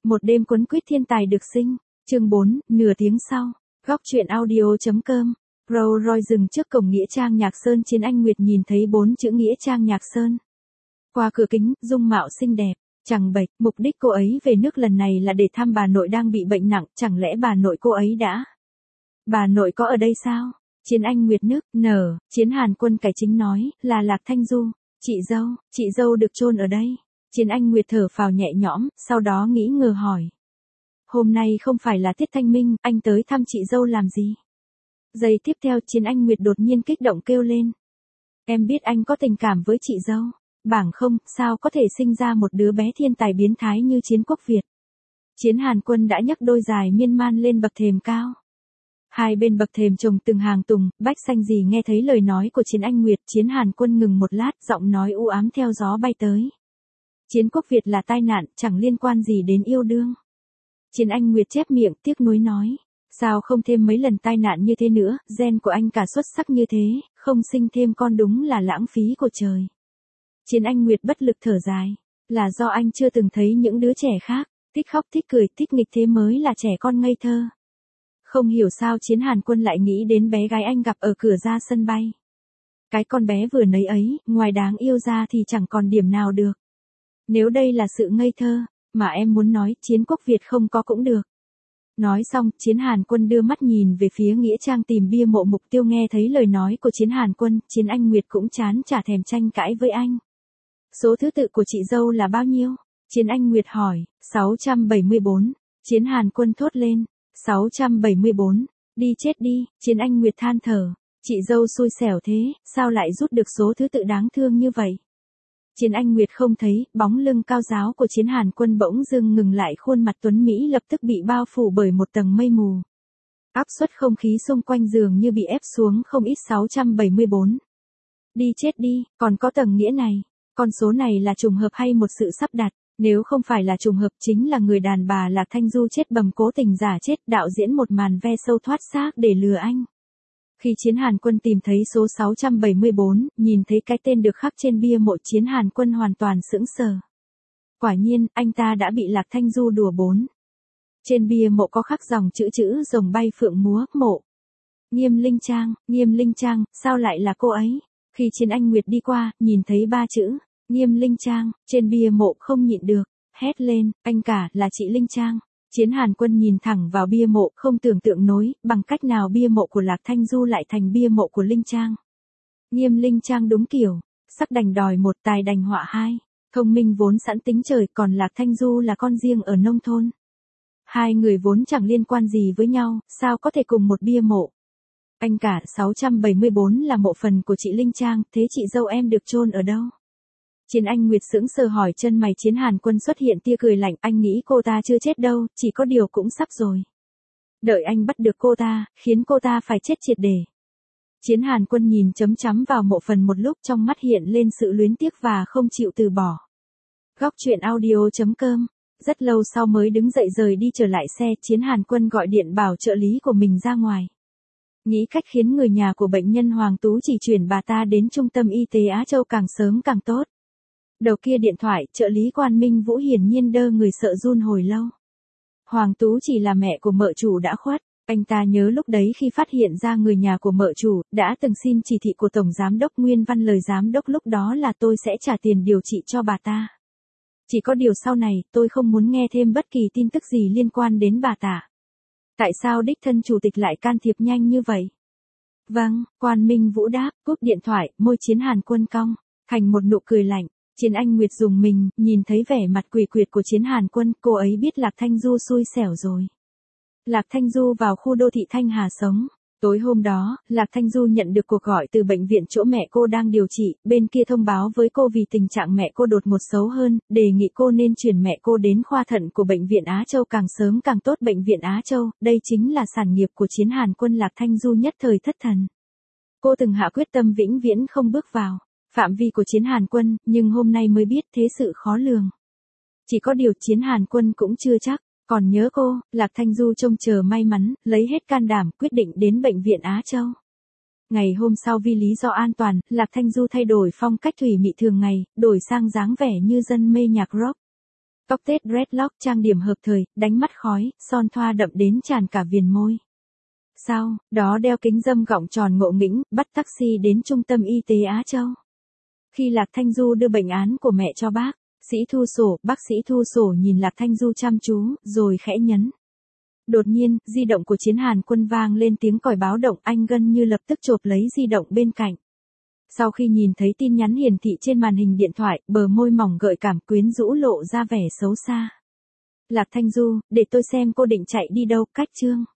Một đêm cuốn quýt thiên tài được sinh. Chương 4, nửa tiếng sau. Góc truyện audio.com. Rolls Royce dừng trước cổng nghĩa trang Nhạc Sơn. Chiến Anh Nguyệt nhìn thấy 4 chữ nghĩa trang Nhạc Sơn. Qua cửa kính, dung mạo xinh đẹp, chẳng bệch. Mục đích cô ấy về nước lần này là để thăm bà nội đang bị bệnh nặng. Chẳng lẽ bà nội cô ấy đã? Bà nội có ở đây sao? Chiến Anh Nguyệt nức nở. Chiến Hàn Quân cải chính nói, là Lạc Thanh Du. Chị dâu được chôn ở đây. Chiến Anh Nguyệt thở phào nhẹ nhõm, sau đó nghĩ ngờ hỏi. Hôm nay không phải là tiết thanh minh, anh tới thăm chị dâu làm gì? Giây tiếp theo Chiến Anh Nguyệt đột nhiên kích động kêu lên. Em biết anh có tình cảm với chị dâu. Bảng không, sao có thể sinh ra một đứa bé thiên tài biến thái như Chiến Quốc Việt. Chiến Hàn Quân đã nhấc đôi giày miên man lên bậc thềm cao. Hai bên bậc thềm trồng từng hàng tùng, bách xanh gì nghe thấy lời nói của Chiến Anh Nguyệt. Chiến Hàn Quân ngừng một lát, giọng nói u ám theo gió bay tới. Chiến Quốc Việt là tai nạn, chẳng liên quan gì đến yêu đương. Chiến Anh Nguyệt chép miệng tiếc nuối nói. Sao không thêm mấy lần tai nạn như thế nữa, gen của anh cả xuất sắc như thế, không sinh thêm con đúng là lãng phí của trời. Chiến Anh Nguyệt bất lực thở dài. Là do anh chưa từng thấy những đứa trẻ khác, thích khóc thích cười thích nghịch thế mới là trẻ con ngây thơ. Không hiểu sao Chiến Hàn Quân lại nghĩ đến bé gái anh gặp ở cửa ra sân bay. Cái con bé vừa nấy ấy, ngoài đáng yêu ra thì chẳng còn điểm nào được. Nếu đây là sự ngây thơ, mà em muốn nói Chiến Quốc Việt không có cũng được. Nói xong, Chiến Hàn Quân đưa mắt nhìn về phía nghĩa trang tìm bia mộ mục tiêu. Nghe thấy lời nói của Chiến Hàn Quân, Chiến Anh Nguyệt cũng chán chả thèm tranh cãi với anh. Số thứ tự của chị dâu là bao nhiêu? Chiến Anh Nguyệt hỏi. 674. Chiến Hàn Quân thốt lên. 674. Đi chết đi, Chiến Anh Nguyệt than thở. Chị dâu xui xẻo thế, sao lại rút được số thứ tự đáng thương như vậy? Chiến Anh Nguyệt không thấy, bóng lưng cao ráo của Chiến Hàn Quân bỗng dưng ngừng lại, khuôn mặt tuấn Mỹ lập tức bị bao phủ bởi một tầng mây mù. Áp suất không khí xung quanh giường như bị ép xuống không ít. 674. Đi chết đi, còn có tầng nghĩa này. Con số này là trùng hợp hay một sự sắp đặt? Nếu không phải là trùng hợp chính là người đàn bà Lạc Thanh Du chết bầm cố tình giả chết, đạo diễn một màn ve sâu thoát xác để lừa anh. Khi Chiến Hàn Quân tìm thấy số 674, nhìn thấy cái tên được khắc trên bia mộ, Chiến Hàn Quân hoàn toàn sững sờ. Quả nhiên, anh ta đã bị Lạc Thanh Du đùa bỡn. Trên bia mộ có khắc dòng chữ rồng bay phượng múa, mộ. Nghiêm Linh Trang, sao lại là cô ấy? Khi Chiến Anh Nguyệt đi qua, nhìn thấy 3 chữ, Nghiêm Linh Trang, trên bia mộ không nhịn được, hét lên, anh cả, là chị Linh Trang. Chiến Hàn Quân nhìn thẳng vào bia mộ, không tưởng tượng nổi, bằng cách nào bia mộ của Lạc Thanh Du lại thành bia mộ của Linh Trang. Nghiêm Linh Trang đúng kiểu, sắc đành đòi một, tài đành họa hai, thông minh vốn sẵn tính trời, còn Lạc Thanh Du là con riêng ở nông thôn. Hai người vốn chẳng liên quan gì với nhau, sao có thể cùng một bia mộ? Anh cả, 674 là mộ phần của chị Linh Trang, thế chị dâu em được chôn ở đâu? Chiến Anh Nguyệt sững sờ hỏi. Chân mày Chiến Hàn Quân xuất hiện tia cười lạnh, anh nghĩ cô ta chưa chết đâu, chỉ có điều cũng sắp rồi. Đợi anh bắt được cô ta, khiến cô ta phải chết triệt để. Chiến Hàn Quân nhìn chấm chấm vào mộ phần một lúc, trong mắt hiện lên sự luyến tiếc và không chịu từ bỏ. Góc truyện audio.com. Rất lâu sau mới đứng dậy rời đi. Trở lại xe, Chiến Hàn Quân gọi điện bảo trợ lý của mình ra ngoài. Nghĩ cách khiến người nhà của bệnh nhân Hoàng Tú chỉ chuyển bà ta đến trung tâm y tế Á Châu càng sớm càng tốt. Đầu kia điện thoại, trợ lý Quan Minh Vũ hiển nhiên đơ người sợ run hồi lâu. Hoàng Tú chỉ là mẹ của mợ chủ đã khuất. Anh ta nhớ lúc đấy khi phát hiện ra người nhà của mợ chủ, đã từng xin chỉ thị của Tổng Giám đốc Nguyên Văn. Lời Giám đốc lúc đó là tôi sẽ trả tiền điều trị cho bà ta. Chỉ có điều sau này, tôi không muốn nghe thêm bất kỳ tin tức gì liên quan đến bà ta. Tại sao đích thân chủ tịch lại can thiệp nhanh như vậy? Vâng, Quan Minh Vũ đáp, cúp điện thoại, môi Chiến Hàn Quân cong thành một nụ cười lạnh. Chiến Anh Nguyệt rùng mình, nhìn thấy vẻ mặt quỷ quyệt của Chiến Hàn Quân, cô ấy biết Lạc Thanh Du xui xẻo rồi. Lạc Thanh Du vào khu đô thị Thanh Hà sống. Tối hôm đó, Lạc Thanh Du nhận được cuộc gọi từ bệnh viện chỗ mẹ cô đang điều trị, bên kia thông báo với cô vì tình trạng mẹ cô đột ngột xấu hơn, đề nghị cô nên chuyển mẹ cô đến khoa thận của bệnh viện Á Châu càng sớm càng tốt. Bệnh viện Á Châu, đây chính là sản nghiệp của Chiến Hàn Quân. Lạc Thanh Du nhất thời thất thần. Cô từng hạ quyết tâm vĩnh viễn không bước vào phạm vi của Chiến Hàn Quân, nhưng hôm nay mới biết thế sự khó lường. Chỉ có điều Chiến Hàn Quân cũng chưa chắc còn nhớ cô. Lạc Thanh Du trông chờ may mắn, lấy hết can đảm, quyết định đến bệnh viện Á Châu. Ngày hôm sau vì lý do an toàn, Lạc Thanh Du thay đổi phong cách thủy mị thường ngày, đổi sang dáng vẻ như dân mê nhạc rock. Tóc tết dreadlock trang điểm hợp thời, đánh mắt khói, son thoa đậm đến tràn cả viền môi. Sau đó đeo kính râm gọng tròn ngộ nghĩnh, bắt taxi đến trung tâm y tế Á Châu. Khi Lạc Thanh Du đưa bệnh án của mẹ cho bác sĩ thu sổ, bác sĩ thu sổ nhìn Lạc Thanh Du chăm chú, rồi khẽ nhấn. Đột nhiên, di động của Chiến Hàn Quân vang lên tiếng còi báo động, anh gần như lập tức chộp lấy di động bên cạnh. Sau khi nhìn thấy tin nhắn hiển thị trên màn hình điện thoại, bờ môi mỏng gợi cảm quyến rũ lộ ra vẻ xấu xa. Lạc Thanh Du, để tôi xem cô định chạy đi đâu, cách chương.